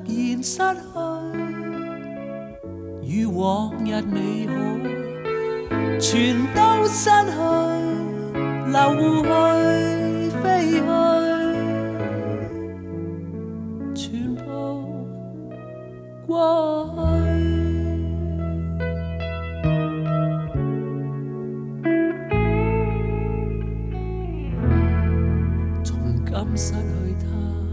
然失去，與往日美好全都失去，流去飛去，全部過去。從今失去他，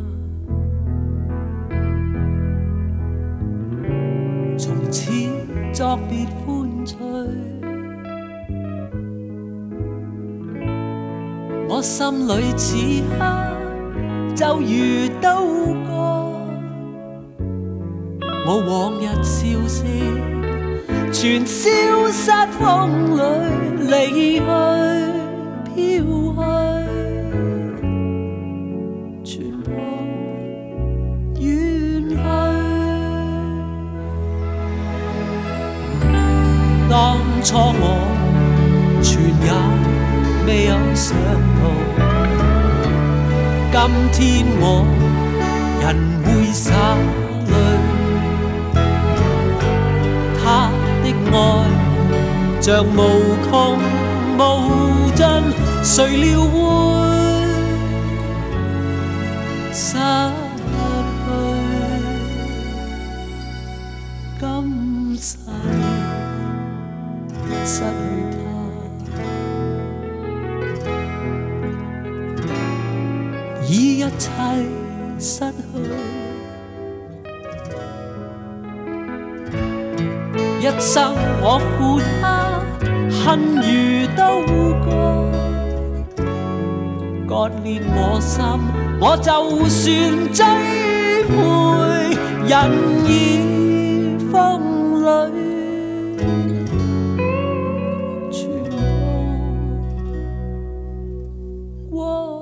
從此作別歡趣，我心裏此刻就如刀割，我往日笑聲全消失風裏，離去飄去，全部遠去。當初我全也未有想到，今天我人會灑淚。他的愛像無窮無盡，誰料會失去，今世失去他，已一切失去，一生我負他，恨如刀割，割裂我心，我就算追悔，人已風裏。全部過